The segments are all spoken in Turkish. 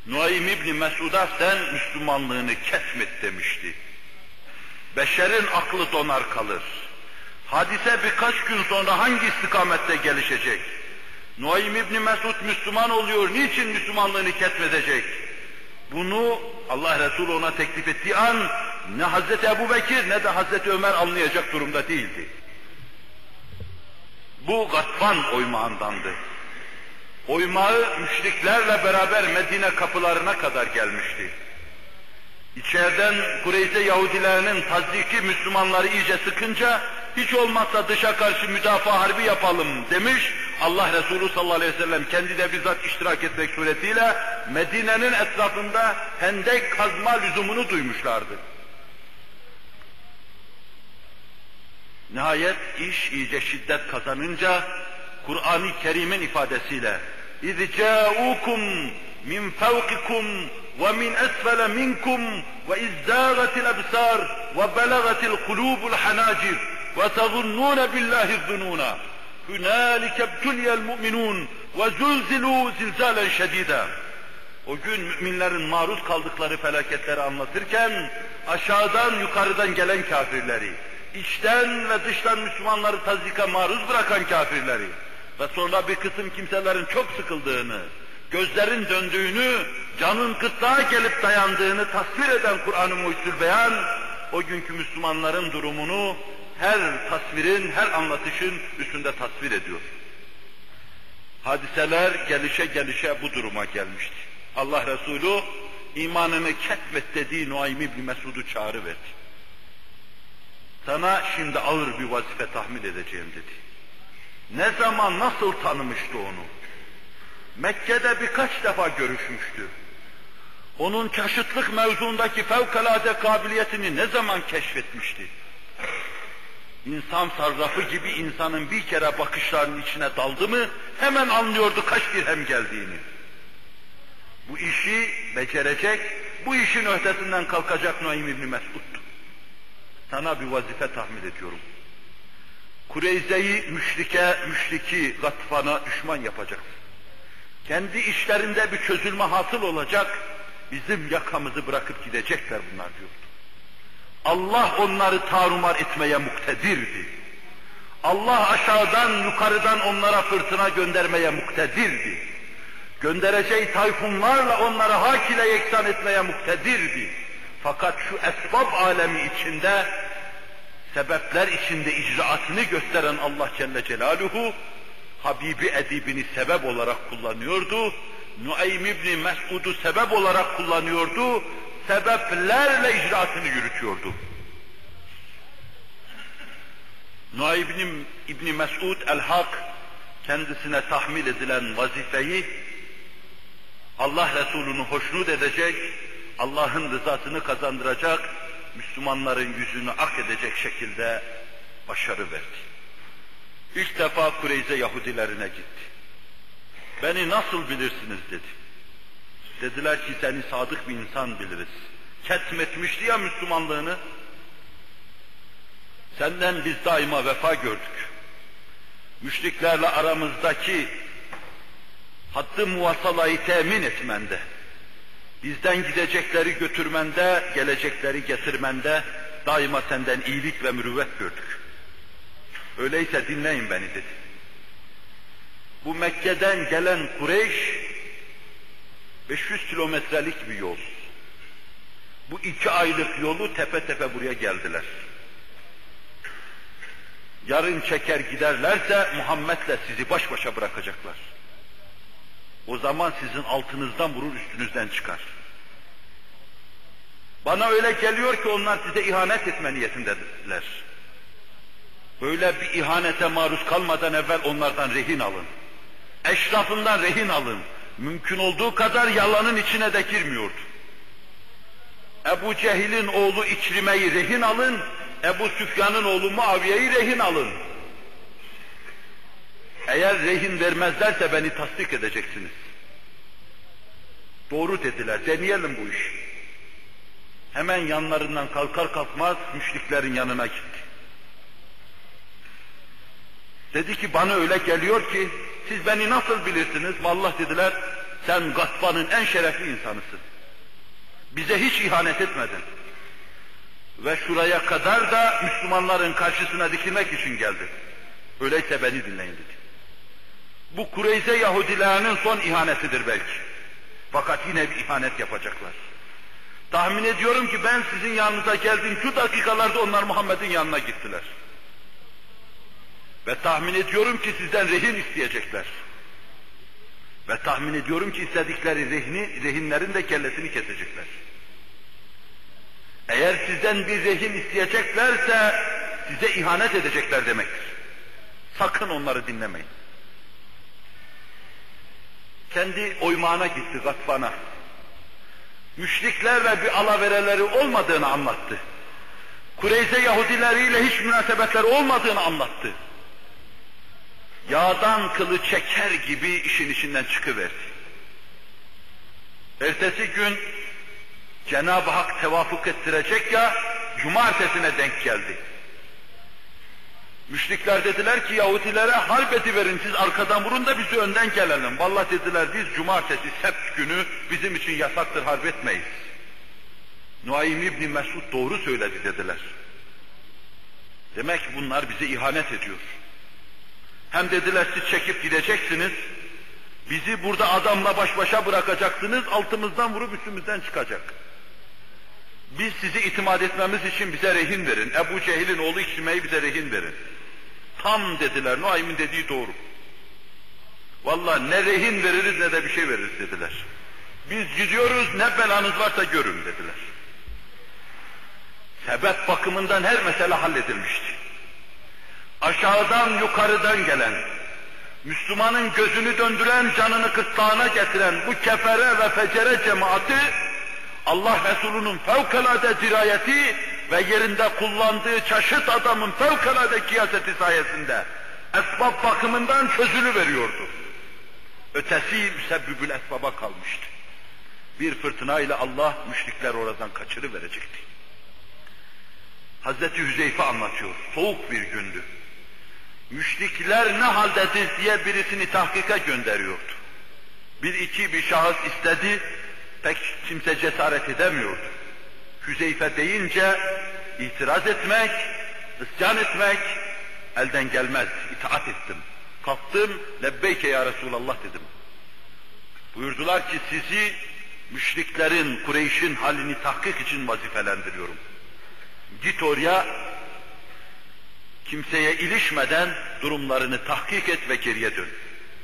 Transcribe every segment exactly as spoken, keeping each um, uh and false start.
Nuaym İbni Mesud'a sen Müslümanlığını kesmet demişti. Beşerin aklı donar kalır. Hadise birkaç gün sonra hangi istikamette gelişecek? Nuaym İbni Mesud Müslüman oluyor, niçin Müslümanlığını ketmedecek? Bunu Allah Resulü ona teklif ettiği an ne Hazreti Ebubekir ne de Hazreti Ömer anlayacak durumda değildi. Bu Gatfan oymağındandı. Oymağı müşriklerle beraber Medine kapılarına kadar gelmişti. İçeriden Kureyze Yahudilerinin tazdiki Müslümanları iyice sıkınca, hiç olmazsa dışa karşı müdafaa harbi yapalım demiş, Allah Resulü sallallahu aleyhi ve sellem kendi de bizzat iştirak etmek suretiyle Medine'nin etrafında hendek kazma lüzumunu duymuşlardı. Nihayet iş iyice şiddet kazanınca, Kur'an-ı Kerim'in ifadesiyle اِذْ جَاءُوكُمْ مِنْ فَوْقِكُمْ وَمِنْ أَسْفَلَ مِنْكُمْ وَإِذْ زَاغَتِ الْأَبْصَارُ وَبَلَغَتِ الْقُلُوبُ الْحَنَاجِرَ وَتَظُنُّونَ بِاللّٰهِ الظُّنُونَ هُنَالِكَ ابْتُلِيَ الْمُؤْمِنُونَ وَزُلْزِلُوا زِلْزَالًا شَدِيدًا. O gün müminlerin maruz kaldıkları felaketleri anlatırken, aşağıdan yukarıdan gelen kafirleri, içten ve dıştan Müslümanları tazyika maruz bırakan kafirleri ve sonra bir kısım kimselerin çok sıkıldığını, gözlerin döndüğünü, canın gırtlağa gelip dayandığını tasvir eden Kur'an-ı Mucizül Beyan, o günkü Müslümanların durumunu her tasvirin, her anlatışın üstünde tasvir ediyor. Hadiseler gelişe gelişe bu duruma gelmişti. Allah Resulü imanını ketmet dediği Nuaym İbni Mesud'u çağırıverdi. Sana şimdi ağır bir vazife tahmil edeceğim dedi. Ne zaman, nasıl tanımıştı onu? Mekke'de birkaç defa görüşmüştü. Onun çeşitlik mevzuundaki fevkalade kabiliyetini ne zaman keşfetmişti? İnsan sarrafı gibi insanın bir kere bakışlarının içine daldı mı, hemen anlıyordu kaç dirhem geldiğini. Bu işi becerecek, bu işin öhdesinden kalkacak Nuaym İbni Mesud'du. Sana bir vazife tahmin ediyorum. Kureyze'yi müşrike, müşriki, Gatfan'a düşman yapacaksın. Kendi işlerinde bir çözülme hasıl olacak, bizim yakamızı bırakıp gidecekler bunlar diyordu. Allah onları tarumar etmeye muktedirdi. Allah aşağıdan yukarıdan onlara fırtına göndermeye muktedirdi. Göndereceği tayfunlarla onları hak ile yeksan etmeye muktedirdi. Fakat şu esbab alemi içinde, sebepler içinde icraatını gösteren Allah Celle Celaluhu, Habibi edibini sebep olarak kullanıyordu, Nuaym İbni Mesud'u sebep olarak kullanıyordu, sebeplerle icraatını yürütüyordu. Nuaym İbni Mesud el-Hak, kendisine tahmil edilen vazifeyi, Allah Resulü'nü hoşnut edecek, Allah'ın rızasını kazandıracak, Müslümanların yüzünü ak edecek şekilde başarı verdi. İlk defa Kureyze Yahudilerine gitti. Beni nasıl bilirsiniz dedi. Dediler ki seni sadık bir insan biliriz. Ketmetmişti ya Müslümanlığını. Senden biz daima vefa gördük. Müşriklerle aramızdaki hattı muvasalayı temin etmende, bizden gidecekleri götürmende, gelecekleri getirmende daima senden iyilik ve mürüvvet gördük. Öyleyse dinleyin beni dedi. Bu Mekke'den gelen Kureyş, beş yüz kilometrelik bir yol. Bu iki aylık yolu tepe tepe buraya geldiler. Yarın çeker giderlerse Muhammed'le sizi baş başa bırakacaklar. O zaman sizin altınızdan vurur, üstünüzden çıkar. Bana öyle geliyor ki onlar size ihanet etme niyetindedirler. Böyle bir ihanete maruz kalmadan evvel onlardan rehin alın. Eşrafından rehin alın. Mümkün olduğu kadar yalanın içine de girmiyordu. Ebu Cehil'in oğlu İkrime'yi rehin alın, Ebu Süfyan'ın oğlu Muaviye'yi rehin alın. Eğer rehin vermezlerse beni tasdik edeceksiniz. Doğru dediler, deneyelim bu işi. Hemen yanlarından kalkar kalkmaz müşriklerin yanına gitti. Dedi ki bana öyle geliyor ki siz beni nasıl bilirsiniz? Vallahi dediler Sen Gatfan'ın en şerefli insanısın. Bize hiç ihanet etmedin. Ve şuraya kadar da Müslümanların karşısına dikilmek için geldin. Öyleyse beni dinleyin dedi. Bu Kureyze Yahudilerinin son ihanetidir belki. Fakat yine bir ihanet yapacaklar. Tahmin ediyorum ki ben sizin yanınıza geldiğim şu dakikalarda onlar Muhammed'in yanına gittiler. Ve tahmin ediyorum ki sizden rehin isteyecekler. Ve tahmin ediyorum ki istedikleri rehni, rehinlerin de kellesini kesecekler. Eğer sizden bir rehin isteyeceklerse size ihanet edecekler demektir. Sakın onları dinlemeyin. Kendi oymağına gitti Gatfan'a. Müşriklerle bir alavereleri olmadığını anlattı. Kureyze Yahudileriyle hiç münasebetleri olmadığını anlattı. Yağdan kılı çeker gibi işin içinden çıkıverdi. Ertesi gün Cenab-ı Hak tevafuk ettirecek ya, cumartesine denk geldi. Müşrikler dediler ki Yahudilere harp ediverin, siz arkadan vurun da bizi önden gelelim. Vallahi dediler biz cumartesi, sebt günü bizim için yasaktır, harp etmeyiz. Nuaym İbni Mesud doğru söyledi dediler. Demek ki bunlar bize ihanet ediyor. Hem dediler siz çekip gideceksiniz, bizi burada adamla baş başa bırakacaksınız, altımızdan vurup üstümüzden çıkacak. Biz sizi itimat etmemiz için bize rehin verin. Ebu Cehil'in oğlu İkrime'yi bize rehin verin. Tam dediler, Nuaym'in dediği doğru. Vallahi ne rehin veririz ne de bir şey veririz dediler. Biz gidiyoruz, ne belanız varsa görün dediler. Sebep bakımından her mesele halledilmişti. Aşağıdan yukarıdan gelen, Müslümanın gözünü döndüren, canını kıtlağına getiren bu kefere ve fecere cemaati, Allah Resulü'nün fevkalade dirayeti ve yerinde kullandığı çeşit adamın fevkalade kıyaseti sayesinde esbab bakımından çözülüveriyordu. Ötesi müsebbibül esbaba kalmıştı. Bir fırtınayla Allah müşrikler oradan kaçırıverecekti. Hazreti Hüzeyfe anlatıyor, soğuk bir gündü. Müşrikler ne haldedir diye birisini tahkika gönderiyordu. Bir iki bir şahıs istedi, pek kimse cesaret edemiyordu. Hüzeyfe deyince itiraz etmek, isyan etmek elden gelmez. İtaat ettim. Kalktım, lebbeyke ya Resulallah dedim. Buyurdular ki sizi müşriklerin, Kureyş'in halini tahkik için vazifelendiriyorum. Git oraya, kimseye ilişmeden durumlarını tahkik et ve geriye dön.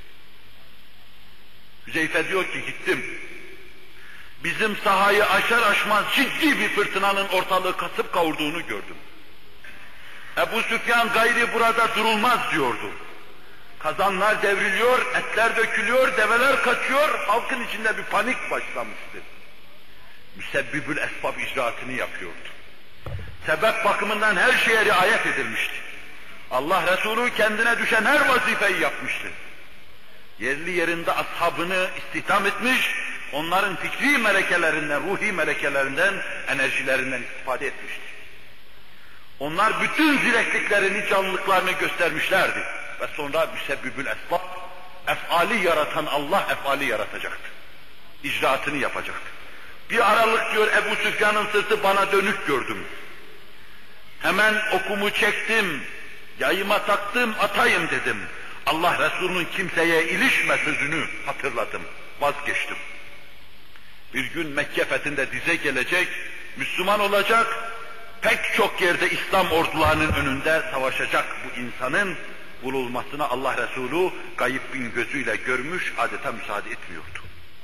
Hüzeyfe diyor ki gittim. Bizim sahayı aşar aşmaz ciddi bir fırtınanın ortalığı kasıp kavurduğunu gördüm. Ebu Süfyan gayri burada durulmaz diyordu. Kazanlar devriliyor, etler dökülüyor, develer kaçıyor, halkın içinde bir panik başlamıştı. Müsebbibül esbab icraatını yapıyordu. Sebep bakımından her şeye riayet edilmişti. Allah Resulü kendine düşen her vazifeyi yapmıştı. Yerli yerinde ashabını istihdam etmiş, onların fikri melekelerinden, ruhi melekelerinden, enerjilerinden istifade etmişti. Onlar bütün zilekliklerini, canlılıklarını göstermişlerdi. Ve sonra müsebbibül esbab, efali yaratan Allah efali yaratacaktı. İcraatını yapacaktı. Bir aralık diyor Ebu Süfyan'ın sırtı bana dönük gördüm. Hemen okumu çektim, yayıma taktım, atayım dedim. Allah Resulü'nün kimseye ilişme sözünü hatırladım, vazgeçtim. Bir gün Mekke fethinde dize gelecek, Müslüman olacak, pek çok yerde İslam ordularının önünde savaşacak bu insanın bulunmasına Allah Resulü gayb bin gözüyle görmüş, adeta müsaade etmiyordu.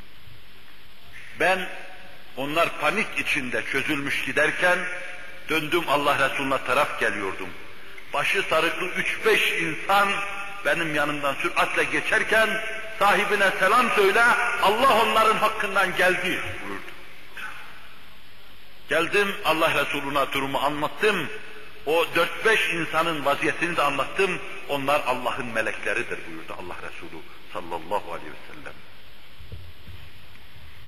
Ben onlar panik içinde çözülmüş giderken döndüm Allah Resulü'ne taraf geliyordum. Başı sarıklı üç beş insan benim yanımdan süratle geçerken sahibine selam söyle, Allah onların hakkından geldi buyurdu. Geldim Allah Resulü'ne durumu anlattım. O dört beş insanın vaziyetini de anlattım. Onlar Allah'ın melekleridir buyurdu Allah Resulü sallallahu aleyhi ve sellem.